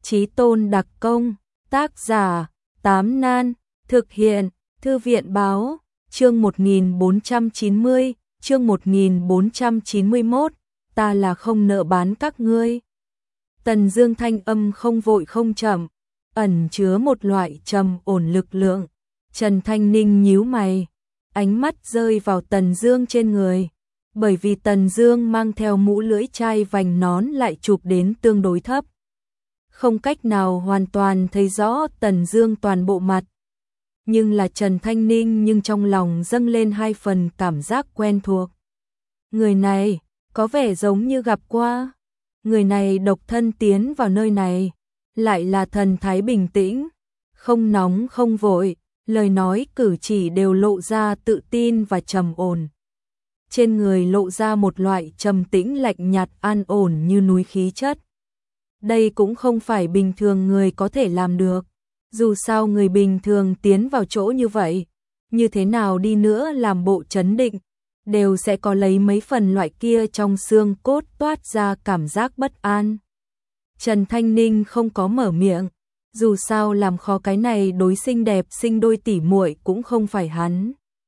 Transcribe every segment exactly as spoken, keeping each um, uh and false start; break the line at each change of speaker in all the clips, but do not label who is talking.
Chí Tôn đặc công, tác giả, Tám Nan, thực hiện, Thư viện báo, chương một nghìn bốn trăm chín mươi, chương một nghìn bốn trăm chín mươi mốt, ta là không nợ bán các ngươi. Tần Dương thanh âm không vội không chậm, ẩn chứa một loại trầm ổn lực lượng. Trần Thanh Ninh nhíu mày, ánh mắt rơi vào Tần Dương trên người, bởi vì Tần Dương mang theo mũ lưỡi chai vành nón lại chụp đến tương đối thấp. Không cách nào hoàn toàn thấy rõ Tần Dương toàn bộ mặt. Nhưng là Trần Thanh Ninh nhưng trong lòng dâng lên hai phần cảm giác quen thuộc. Người này, có vẻ giống như gặp qua. Người này độc thân tiến vào nơi này, lại là thần thái bình tĩnh, không nóng không vội, lời nói cử chỉ đều lộ ra tự tin và trầm ổn. Trên người lộ ra một loại trầm tĩnh lạnh nhạt an ổn như núi khí chất. Đây cũng không phải bình thường người có thể làm được. Dù sao người bình thường tiến vào chỗ như vậy, như thế nào đi nữa làm bộ trấn định, đều sẽ có lấy mấy phần loại kia trong xương cốt toát ra cảm giác bất an. Trần Thanh Ninh không có mở miệng, dù sao làm khó cái này đối xinh đẹp sinh đôi tỉ muội cũng không phải hắn.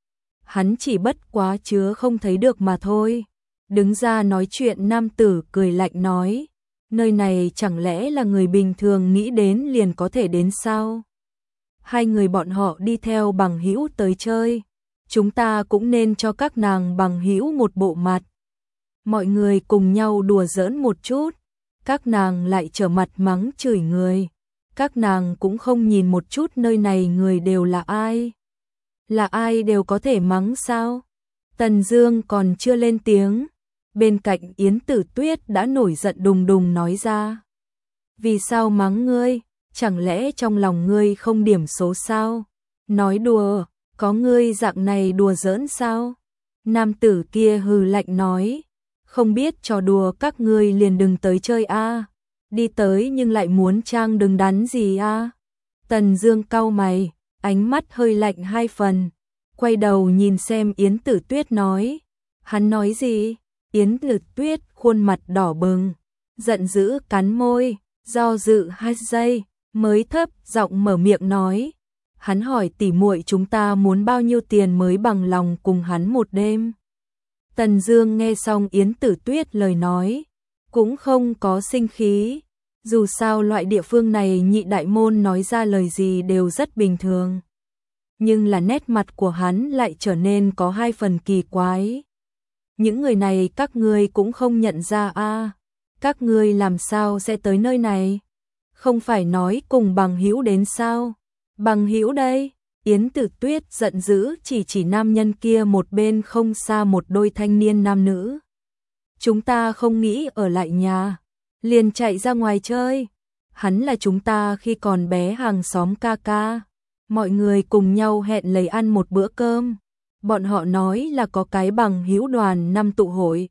Hắn chỉ bất quá chứa không thấy được mà thôi. Đứng ra nói chuyện nam tử cười lạnh nói, nơi này chẳng lẽ là người bình thường nghĩ đến liền có thể đến sao? Hai người bọn họ đi theo bằng hữu tới chơi, chúng ta cũng nên cho các nàng bằng hữu một bộ mặt. Mọi người cùng nhau đùa giỡn một chút, các nàng lại trở mặt mắng chửi người. Các nàng cũng không nhìn một chút nơi này người đều là ai. Là ai đều có thể mắng sao? Tần Dương còn chưa lên tiếng, bên cạnh Yến Tử Tuyết đã nổi giận đùng đùng nói ra. Vì sao mắng ngươi? Chẳng lẽ trong lòng ngươi không điểm số sao? Nói đùa, có ngươi dạng này đùa giỡn sao? Nam tử kia hừ lạnh nói, không biết trò đùa các ngươi liền đừng tới chơi a. Đi tới nhưng lại muốn trang đứng đắn gì a? Tần Dương cau mày, ánh mắt hơi lạnh hai phần, quay đầu nhìn xem Yến Tử Tuyết nói, hắn nói gì? Yến Tử Tuyết khuôn mặt đỏ bừng, giận dữ cắn môi, do dự hai giây, mới thấp giọng mở miệng nói, hắn hỏi tỉ muội chúng ta muốn bao nhiêu tiền mới bằng lòng cùng hắn một đêm. Tần Dương nghe xong Yến Tử Tuyết lời nói, cũng không có sinh khí, dù sao loại địa phương này nhị đại môn nói ra lời gì đều rất bình thường. Nhưng là nét mặt của hắn lại trở nên có hai phần kỳ quái. Những người này các ngươi cũng không nhận ra a? À, các ngươi làm sao sẽ tới nơi này? Không phải nói cùng bằng hữu đến sao? Bằng hữu đây? Yến Tử Tuyết giận dữ chỉ chỉ nam nhân kia một bên không xa một đôi thanh niên nam nữ. Chúng ta không nghĩ ở lại nhà, liền chạy ra ngoài chơi. Hắn là chúng ta khi còn bé hàng xóm ca ca. Mọi người cùng nhau hẹn lấy ăn một bữa cơm. Bọn họ nói là có cái bằng hữu đoàn năm tụ hội,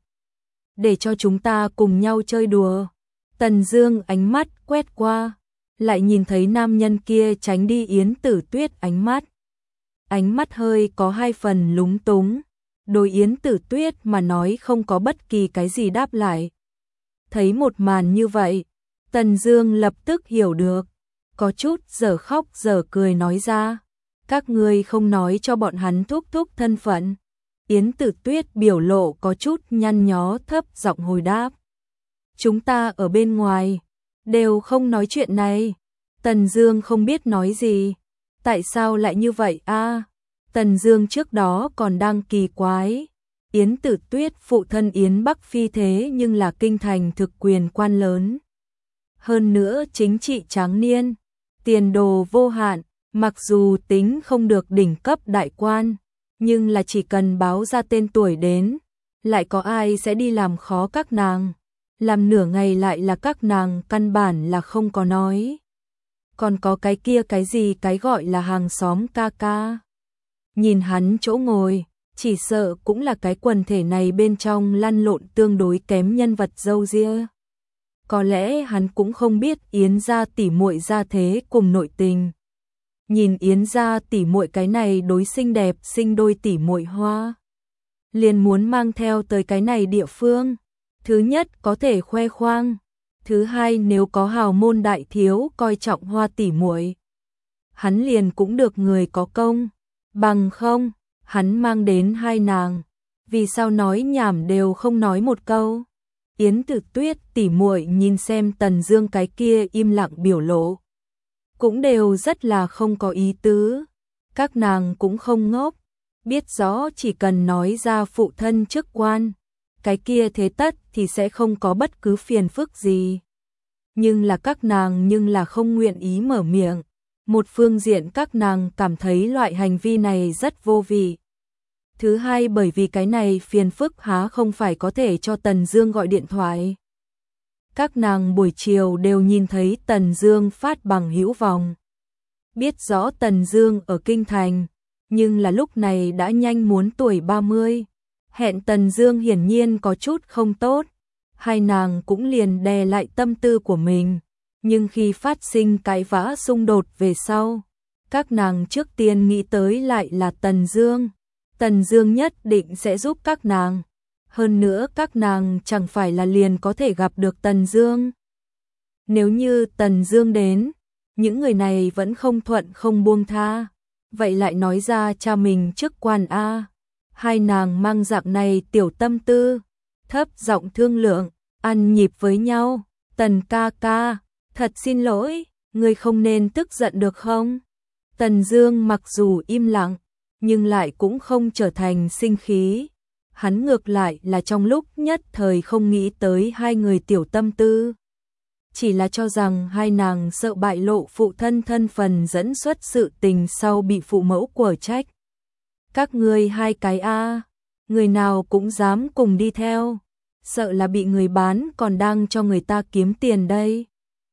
để cho chúng ta cùng nhau chơi đùa. Tần Dương ánh mắt quét qua, lại nhìn thấy nam nhân kia tránh đi Yến Tử Tuyết ánh mắt. Ánh mắt hơi có hai phần lúng túng. Đối Yến Tử Tuyết mà nói không có bất kỳ cái gì đáp lại. Thấy một màn như vậy, Tần Dương lập tức hiểu được, có chút dở khóc dở cười nói ra, các ngươi không nói cho bọn hắn thúc thúc thân phận. Yến Tử Tuyết biểu lộ có chút nhăn nhó thấp giọng hồi đáp, chúng ta ở bên ngoài đều không nói chuyện này. Tần Dương không biết nói gì, tại sao lại như vậy a? À, Tần Dương trước đó còn đang kỳ quái, Yến Tử Tuyết phụ thân Yến Bắc Phi thế nhưng là kinh thành thực quyền quan lớn. Hơn nữa chính trị tráng niên, tiền đồ vô hạn, mặc dù tính không được đỉnh cấp đại quan, nhưng là chỉ cần báo ra tên tuổi đến, lại có ai sẽ đi làm khó các nàng, làm nửa ngày lại là các nàng căn bản là không có nói. Còn có cái kia cái gì cái gọi là hàng xóm ca ca. Nhìn hắn chỗ ngồi, chỉ sợ cũng là cái quần thể này bên trong lăn lộn tương đối kém nhân vật râu ria. Có lẽ hắn cũng không biết Yến gia tỷ muội gia thế cùng nội tình. Nhìn Yến gia tỷ muội cái này đối xinh đẹp sinh đôi tỷ muội hoa, liền muốn mang theo tới cái này địa phương. Thứ nhất có thể khoe khoang, Thứ hai, nếu có hào môn đại thiếu coi trọng Hoa tỷ muội, hắn liền cũng được người có công, bằng không, hắn mang đến hai nàng, vì sao nói nhảm đều không nói một câu. Yến Tử Tuyết tỷ muội nhìn xem Tần Dương cái kia im lặng biểu lộ, cũng đều rất là không có ý tứ. Các nàng cũng không ngốc, biết rõ chỉ cần nói ra phụ thân chức quan, cái kia thế tất thì sẽ không có bất cứ phiền phức gì. Nhưng là các nàng nhưng là không nguyện ý mở miệng. Một phương diện các nàng cảm thấy loại hành vi này rất vô vị. Thứ hai, bởi vì cái này phiền phức há không phải có thể cho Tần Dương gọi điện thoại. Các nàng buổi chiều đều nhìn thấy Tần Dương phát bằng hữu vòng. Biết rõ Tần Dương ở kinh thành, nhưng là lúc này đã nhanh muốn tuổi ba mươi. Hẹn Tần Dương hiển nhiên có chút không tốt. Hai nàng cũng liền đè lại tâm tư của mình. Nhưng khi phát sinh cãi vã xung đột về sau, các nàng trước tiên nghĩ tới lại là Tần Dương. Tần Dương nhất định sẽ giúp các nàng. Hơn nữa các nàng chẳng phải là liền có thể gặp được Tần Dương. Nếu như Tần Dương đến, những người này vẫn không thuận không buông tha, vậy lại nói ra cha mình chức quan a. Hai nàng mang dạng này tiểu tâm tư, thấp giọng thương lượng, ăn nhịp với nhau. Tần ca ca, thật xin lỗi, ngươi không nên tức giận được không? Tần Dương mặc dù im lặng, nhưng lại cũng không trở thành sinh khí. Hắn ngược lại là trong lúc nhất thời không nghĩ tới hai người tiểu tâm tư. Chỉ là cho rằng hai nàng sợ bại lộ phụ thân thân phần dẫn xuất sự tình sau bị phụ mẫu quở trách. Các ngươi hai cái a, người nào cũng dám cùng đi theo, sợ là bị người bán còn đang cho người ta kiếm tiền đây.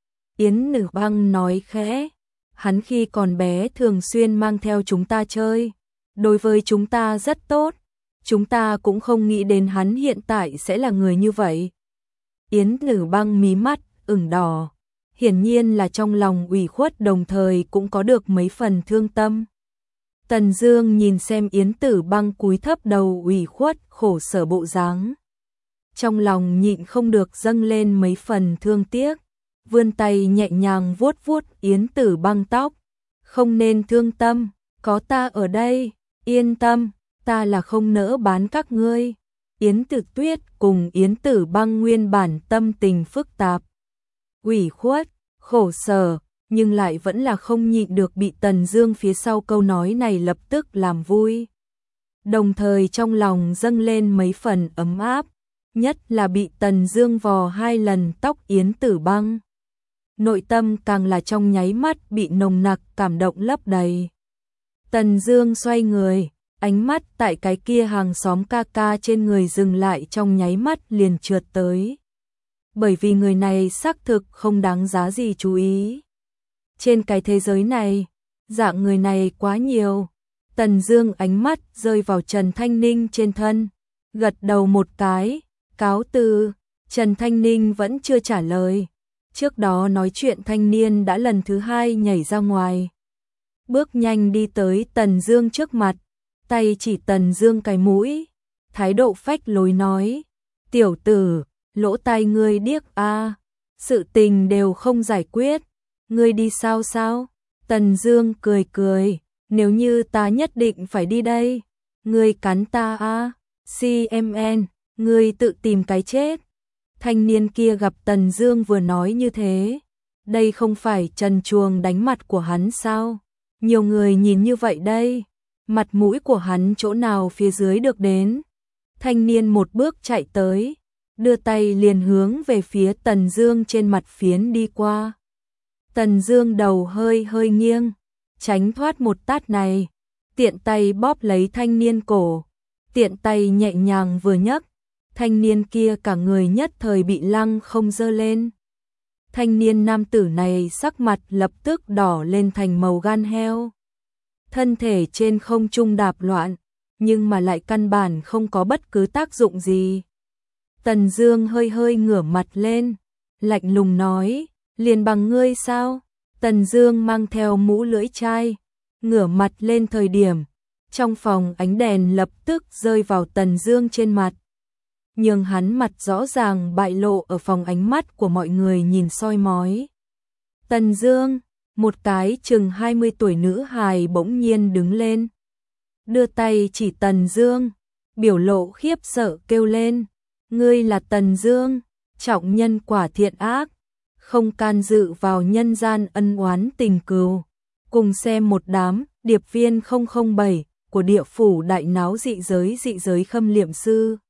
Yến Tử Băng nói khẽ, hắn khi còn bé thường xuyên mang theo chúng ta chơi, đối với chúng ta rất tốt, chúng ta cũng không nghĩ đến hắn hiện tại sẽ là người như vậy. Yến Tử Băng mí mắt ửng đỏ, hiển nhiên là trong lòng ủy khuất đồng thời cũng có được mấy phần thương tâm. Tần Dương nhìn xem Yến Tử Băng cúi thấp đầu ủy khuất khổ sở bộ dáng, trong lòng nhịn không được dâng lên mấy phần thương tiếc, vươn tay nhẹ nhàng vuốt vuốt Yến Tử Băng tóc. Không nên thương tâm, có ta ở đây, yên tâm, ta là không nỡ bán các ngươi. Yến Tử Tuyết cùng Yến Tử Băng nguyên bản tâm tình phức tạp, ủy khuất, khổ sở, nhưng lại vẫn là không nhịn được bị Tần Dương phía sau câu nói này lập tức làm vui. Đồng thời trong lòng dâng lên mấy phần ấm áp, nhất là bị Tần Dương vò hai lần tóc Yến Tử Băng. Nội tâm càng là trong nháy mắt bị nồng nặc cảm động lấp đầy. Tần Dương xoay người, ánh mắt tại cái kia hàng xóm ca ca trên người dừng lại trong nháy mắt liền trượt tới. Bởi vì người này xác thực không đáng giá gì chú ý. Trên cái thế giới này, dạng người này quá nhiều. Tần Dương ánh mắt rơi vào Trần Thanh Ninh trên thân, gật đầu một cái, cáo từ. Trần Thanh Ninh vẫn chưa trả lời. Trước đó nói chuyện thanh niên đã lần thứ hai nhảy ra ngoài, bước nhanh đi tới Tần Dương trước mặt, tay chỉ Tần Dương cái mũi, thái độ phách lối nói: "Tiểu tử, lỗ tai ngươi điếc a, à, sự tình đều không giải quyết, ngươi đi sao sao?" Tần Dương cười cười, "Nếu như ta nhất định phải đi đây, ngươi cắn ta a, à? xê em en, ngươi tự tìm cái chết." Thanh niên kia gặp Tần Dương vừa nói như thế, đây không phải trần truồng đánh mặt của hắn sao? Nhiều người nhìn như vậy đây, mặt mũi của hắn chỗ nào phía dưới được đến. Thanh niên một bước chạy tới, đưa tay liền hướng về phía Tần Dương trên mặt phiến đi qua. Tần Dương đầu hơi hơi nghiêng, tránh thoát một tát này, tiện tay bóp lấy thanh niên cổ, tiện tay nhẹ nhàng vừa nhấc, thanh niên kia cả người nhất thời bị lăng không dơ lên. Thanh niên nam tử này sắc mặt lập tức đỏ lên thành màu gan heo. Thân thể trên không trung đạp loạn, nhưng mà lại căn bản không có bất cứ tác dụng gì. Tần Dương hơi hơi ngửa mặt lên, lạnh lùng nói: "Liền bằng ngươi sao?" Tần Dương mang theo mũ lưỡi chai, ngửa mặt lên thời điểm, trong phòng ánh đèn lập tức rơi vào Tần Dương trên mặt. nhưng hắn mặt rõ ràng bại lộ ở phòng ánh mắt của mọi người nhìn soi mói. Tần Dương, một cái chừng hai mươi tuổi nữ hài bỗng nhiên đứng lên, đưa tay chỉ Tần Dương, biểu lộ khiếp sợ kêu lên, ngươi là Tần Dương, trọng nhân quả thiện ác, không can dự vào nhân gian ân oán tình cừu, cùng xem một đám điệp viên không không bảy của địa phủ đại náo dị giới dị giới khâm liệm sư.